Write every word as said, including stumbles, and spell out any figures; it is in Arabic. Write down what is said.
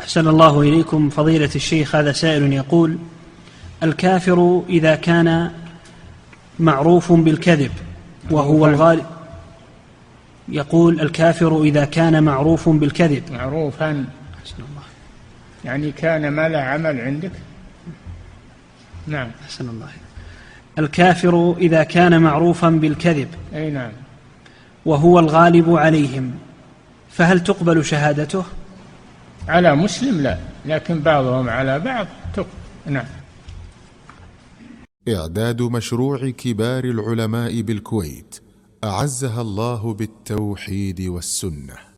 أحسن الله إليكم فضيلة الشيخ. هذا سائل يقول: الكافر إذا كان معروف بالكذب وهو الغالب يقول الكافر إذا كان معروف بالكذب معروفا يعني كان ما لا عمل عندك. نعم. أحسن الله. الكافر إذا كان معروفا بالكذب أي نعم وهو الغالب عليهم فهل تقبل شهادته؟ على مسلم لا، لكن بعضهم على بعض تقبل. نعم. إعداد مشروع كبار العلماء بالكويت أعزها الله بالتوحيد والسنة.